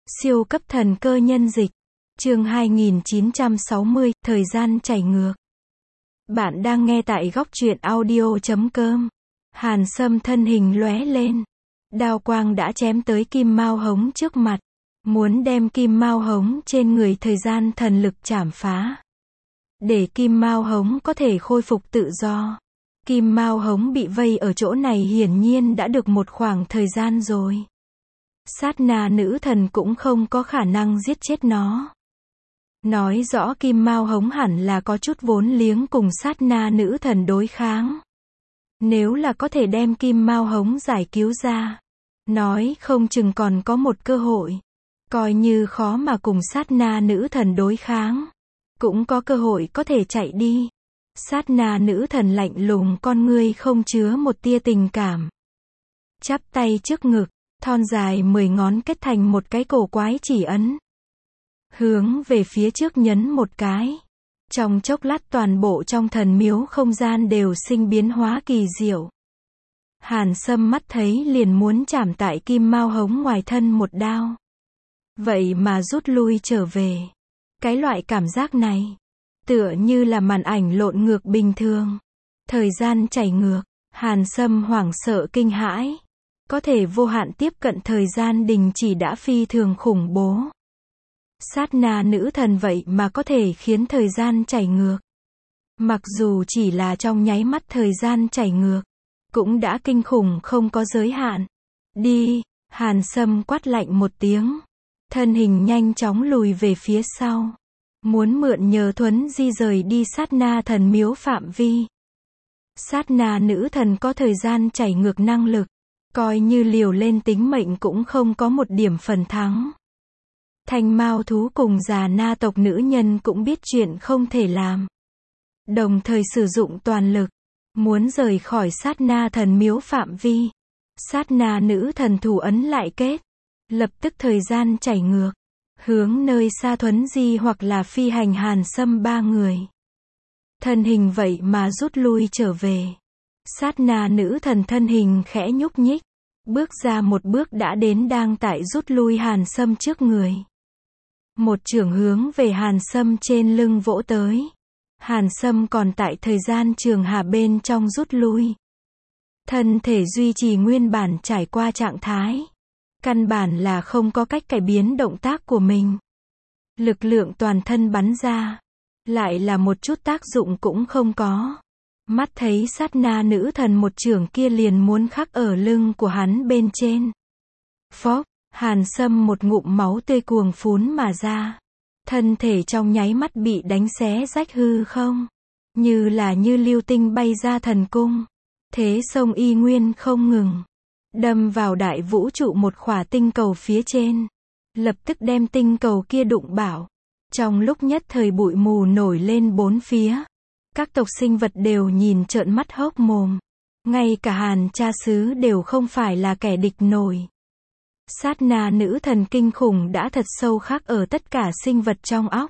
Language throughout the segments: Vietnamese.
Siêu cấp thần cơ nhân dịch. Chương 2960, thời gian chảy ngược. Bạn đang nghe tại góc truyện audio.com. Hàn Sâm thân hình lóe lên. Đao quang đã chém tới Kim Mao Hống trước mặt. Muốn đem Kim Mao Hống trên người thời gian thần lực chảm phá. Để Kim Mao Hống có thể khôi phục tự do. Kim Mao Hống bị vây ở chỗ này hiển nhiên đã được một khoảng thời gian rồi. Sát na nữ thần cũng không có khả năng giết chết nó. Nói rõ Kim Mao Hống hẳn là có chút vốn liếng cùng sát na nữ thần đối kháng. Nếu là có thể đem Kim Mao Hống giải cứu ra, nói không chừng còn có một cơ hội. Coi như khó mà cùng sát na nữ thần đối kháng, cũng có cơ hội có thể chạy đi. Sát na nữ thần lạnh lùng, con ngươi không chứa một tia tình cảm. Chắp tay trước ngực, thon dài 10 ngón kết thành một cái cổ quái chỉ ấn. Hướng về phía trước nhấn một cái. Trong chốc lát toàn bộ trong thần miếu không gian đều sinh biến hóa kỳ diệu. Hàn Sâm mắt thấy liền muốn chảm tại Kim Mao Hống ngoài thân một đao. Vậy mà rút lui trở về. Cái loại cảm giác này, tựa như là màn ảnh lộn ngược bình thường. Thời gian chảy ngược, Hàn Sâm hoảng sợ kinh hãi. Có thể vô hạn tiếp cận thời gian đình chỉ đã phi thường khủng bố. Sát na nữ thần vậy mà có thể khiến thời gian chảy ngược. Mặc dù chỉ là trong nháy mắt thời gian chảy ngược, cũng đã kinh khủng không có giới hạn. Đi, Hàn Sâm quát lạnh một tiếng. Thân hình nhanh chóng lùi về phía sau. Muốn mượn nhờ thuấn di rời đi sát na thần miếu phạm vi. Sát na nữ thần có thời gian chảy ngược năng lực. Coi như liều lên tính mệnh cũng không có một điểm phần thắng. Thanh Mao thú cùng già na tộc nữ nhân cũng biết chuyện không thể làm. Đồng thời sử dụng toàn lực. Muốn rời khỏi sát na thần miếu phạm vi. Sát na nữ thần thủ ấn lại kết. Lập tức thời gian chảy ngược. Hướng nơi xa thuấn di hoặc là phi hành Hàn Sâm ba người. Thân hình vậy mà rút lui trở về. Sát na nữ thần thân hình khẽ nhúc nhích. Bước ra một bước đã đến đang tại rút lui Hàn Sâm trước người. Một chưởng hướng về Hàn Sâm trên lưng vỗ tới. Hàn Sâm còn tại thời gian trường hà bên trong rút lui. Thân thể duy trì nguyên bản trải qua trạng thái. Căn bản là không có cách cải biến động tác của mình. Lực lượng toàn thân bắn ra. Lại là một chút tác dụng cũng không có. Mắt thấy sát na nữ thần một chưởng kia liền muốn khắc ở lưng của hắn bên trên. Phốc, Hàn Sâm một ngụm máu tươi cuồng phún mà ra. Thân thể trong nháy mắt bị đánh xé rách hư không. Như là như lưu tinh bay ra thần cung. Thế sông y nguyên không ngừng. Đâm vào đại vũ trụ một khỏa tinh cầu phía trên. Lập tức đem tinh cầu kia đụng bạo. Trong lúc nhất thời bụi mù nổi lên bốn phía. Các tộc sinh vật đều nhìn trợn mắt hốc mồm. Ngay cả Hàn cha xứ đều không phải là kẻ địch nổi. Sát na nữ thần kinh khủng đã thật sâu khắc ở tất cả sinh vật trong óc.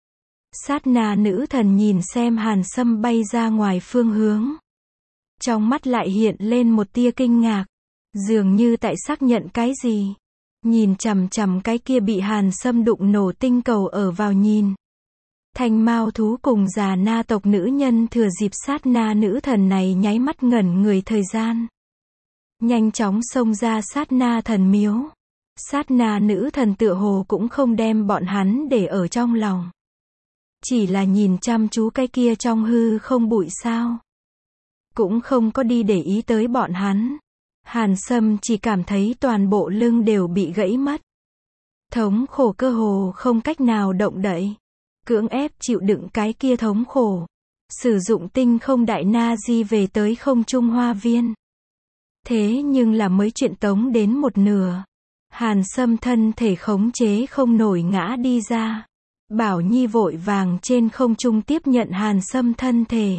Sát na nữ thần nhìn xem Hàn Sâm bay ra ngoài phương hướng. Trong mắt lại hiện lên một tia kinh ngạc. Dường như tại xác nhận cái gì. Nhìn chằm chằm cái kia bị Hàn Sâm đụng nổ tinh cầu ở vào nhìn. Thanh Mao thú cùng già na tộc nữ nhân thừa dịp sát na nữ thần này nháy mắt ngẩn người thời gian. Nhanh chóng xông ra sát na thần miếu. Sát na nữ thần tựa hồ cũng không đem bọn hắn để ở trong lòng. Chỉ là nhìn chăm chú cái kia trong hư không bụi sao. Cũng không có đi để ý tới bọn hắn. Hàn Sâm chỉ cảm thấy toàn bộ lưng đều bị gãy mất. Thống khổ cơ hồ không cách nào động đậy. Cưỡng ép chịu đựng cái kia thống khổ. Sử dụng tinh không đại na di về tới không trung hoa viên. Thế nhưng là mới chuyện tống đến một nửa. Hàn Sâm thân thể khống chế không nổi ngã đi ra. Bảo Nhi vội vàng trên không trung tiếp nhận Hàn Sâm thân thể.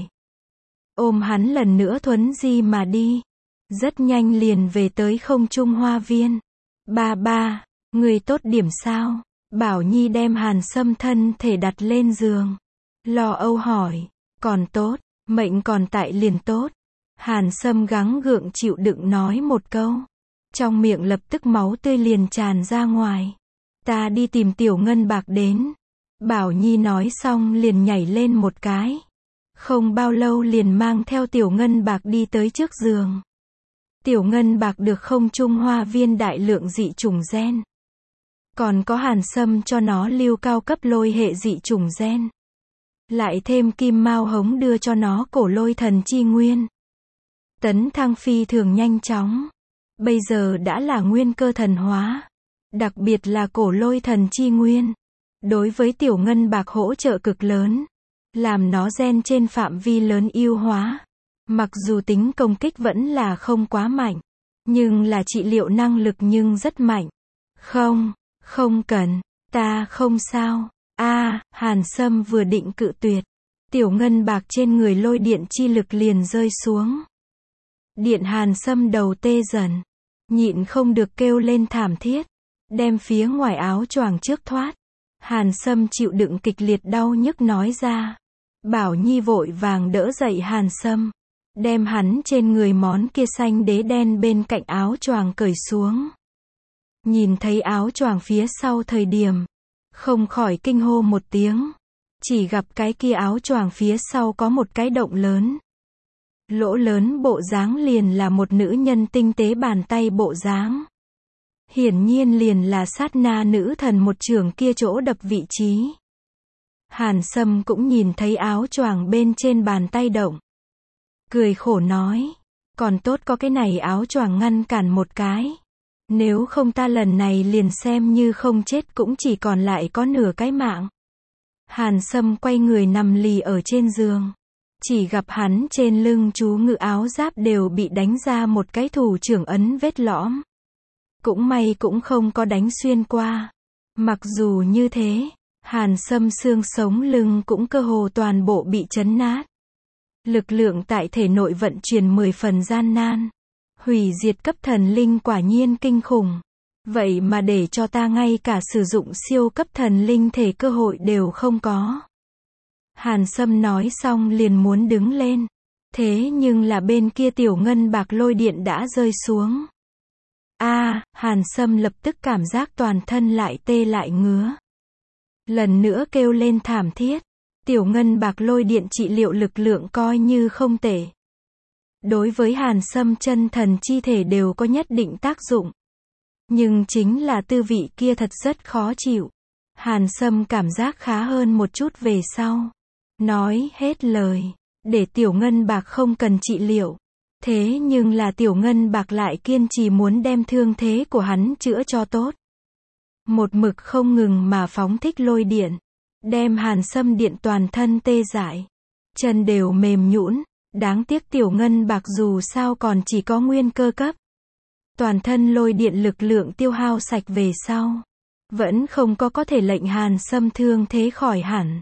Ôm hắn lần nữa thuấn di mà đi. Rất nhanh liền về tới không trung hoa viên. Ba, người tốt điểm sao? Bảo Nhi đem Hàn Sâm thân thể đặt lên giường. Lo âu hỏi. Còn tốt, mệnh còn tại liền tốt. Hàn Sâm gắng gượng chịu đựng nói một câu. Trong miệng lập tức máu tươi liền tràn ra ngoài. Ta đi tìm Tiểu Ngân Bạc đến. Bảo Nhi nói xong liền nhảy lên một cái. Không bao lâu liền mang theo Tiểu Ngân Bạc đi tới trước giường. Tiểu Ngân Bạc được không trung hoa viên đại lượng dị chủng gen. Còn có Hàn Sâm cho nó lưu cao cấp lôi hệ dị chủng gen. Lại thêm kim mao hống đưa cho nó cổ lôi thần chi nguyên. Tấn thăng phi thường nhanh chóng. Bây giờ đã là nguyên cơ thần hóa. Đặc biệt là cổ lôi thần chi nguyên. Đối với Tiểu Ngân Bạc hỗ trợ cực lớn. Làm nó gen trên phạm vi lớn ưu hóa. Mặc dù tính công kích vẫn là không quá mạnh. Nhưng là trị liệu năng lực nhưng rất mạnh. Không cần, ta không sao. Hàn Sâm vừa định cự tuyệt. Tiểu Ngân Bạc trên người lôi điện chi lực liền rơi xuống. Điện Hàn Sâm đầu tê dần. Nhịn không được kêu lên thảm thiết. Đem phía ngoài áo choàng trước thoát. Hàn Sâm chịu đựng kịch liệt đau nhức nói ra. Bảo Nhi vội vàng đỡ dậy Hàn Sâm. Đem hắn trên người món kia xanh đế đen bên cạnh áo choàng cởi xuống. Nhìn thấy áo choàng phía sau thời điểm. Không khỏi kinh hô một tiếng. Chỉ gặp cái kia áo choàng phía sau có một cái động lớn. Lỗ lớn bộ dáng liền là một nữ nhân tinh tế bàn tay bộ dáng. Hiển nhiên liền là sát na nữ thần một chưởng kia chỗ đập vị trí. Hàn Sâm cũng nhìn thấy áo choàng bên trên bàn tay động. Cười khổ nói. Còn tốt có cái này áo choàng ngăn cản một cái. Nếu không ta lần này liền xem như không chết cũng chỉ còn lại có nửa cái mạng. Hàn Sâm quay người nằm lì ở trên giường. Chỉ gặp hắn trên lưng chú ngự áo giáp đều bị đánh ra một cái thủ trưởng ấn vết lõm. Cũng may cũng không có đánh xuyên qua. Mặc dù như thế, Hàn Sâm xương sống lưng cũng cơ hồ toàn bộ bị chấn nát. Lực lượng tại thể nội vận chuyển 10 phần gian nan. Hủy diệt cấp thần linh quả nhiên kinh khủng. Vậy mà để cho ta ngay cả sử dụng siêu cấp thần linh thể cơ hội đều không có. Hàn Sâm nói xong liền muốn đứng lên. Thế nhưng là bên kia Tiểu Ngân Bạc lôi điện đã rơi xuống. Hàn Sâm lập tức cảm giác toàn thân lại tê lại ngứa. Lần nữa kêu lên thảm thiết. Tiểu Ngân Bạc lôi điện trị liệu lực lượng coi như không tệ. Đối với Hàn Sâm chân thần chi thể đều có nhất định tác dụng. Nhưng chính là tư vị kia thật rất khó chịu. Hàn Sâm cảm giác khá hơn một chút về sau. Nói hết lời. Để Tiểu Ngân Bạc không cần trị liệu. Thế nhưng là Tiểu Ngân Bạc lại kiên trì muốn đem thương thế của hắn chữa cho tốt. Một mực không ngừng mà phóng thích lôi điện. Đem Hàn Sâm điện toàn thân tê dại. Chân đều mềm nhũn. Đáng tiếc Tiểu Ngân Bạc dù sao còn chỉ có nguyên cơ cấp. Toàn thân lôi điện lực lượng tiêu hao sạch về sau. Vẫn không có thể lệnh Hàn Sâm thương thế khỏi hẳn.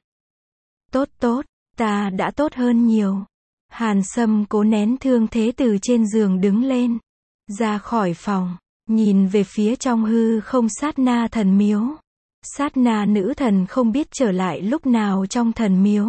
Tốt, ta đã tốt hơn nhiều. Hàn Sâm cố nén thương thế từ trên giường đứng lên. Ra khỏi phòng. Nhìn về phía trong hư không sát na thần miếu. Sát na nữ thần không biết trở lại lúc nào trong thần miếu.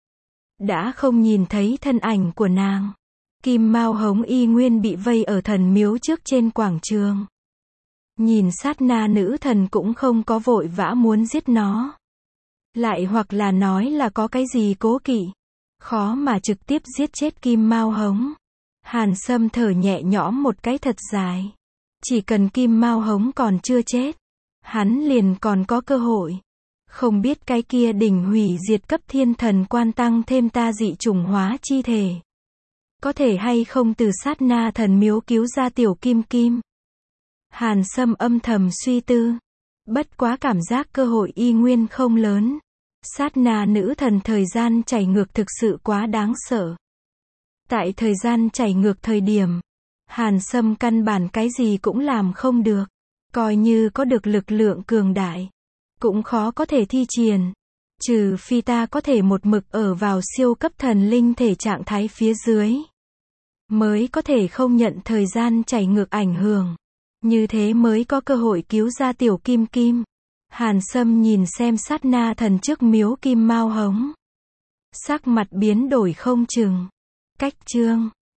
Đã không nhìn thấy thân ảnh của nàng. Kim mao hống y nguyên bị vây ở thần miếu trước trên quảng trường. Nhìn sát na nữ thần cũng không có vội vã muốn giết nó. Lại hoặc là nói là có cái gì cố kỵ. Khó mà trực tiếp giết chết kim mao hống. Hàn Sâm thở nhẹ nhõm một cái thật dài. Chỉ cần kim mao hống còn chưa chết. Hắn liền còn có cơ hội. Không biết cái kia đỉnh hủy diệt cấp thiên thần quan tăng thêm ta dị chủng hóa chi thể. Có thể hay không từ sát na thần miếu cứu ra tiểu kim kim. Hàn Sâm âm thầm suy tư. Bất quá cảm giác cơ hội y nguyên không lớn. Sát na nữ thần thời gian chảy ngược thực sự quá đáng sợ. Tại thời gian chảy ngược thời điểm. Hàn Sâm căn bản cái gì cũng làm không được. Coi như có được lực lượng cường đại. Cũng khó có thể thi triển. Trừ phi ta có thể một mực ở vào siêu cấp thần linh thể trạng thái phía dưới. Mới có thể không nhận thời gian chảy ngược ảnh hưởng. Như thế mới có cơ hội cứu ra tiểu kim kim. Hàn Sâm nhìn xem sát na thần trước miếu kim mao hống. Sắc mặt biến đổi không chừng. Cách chương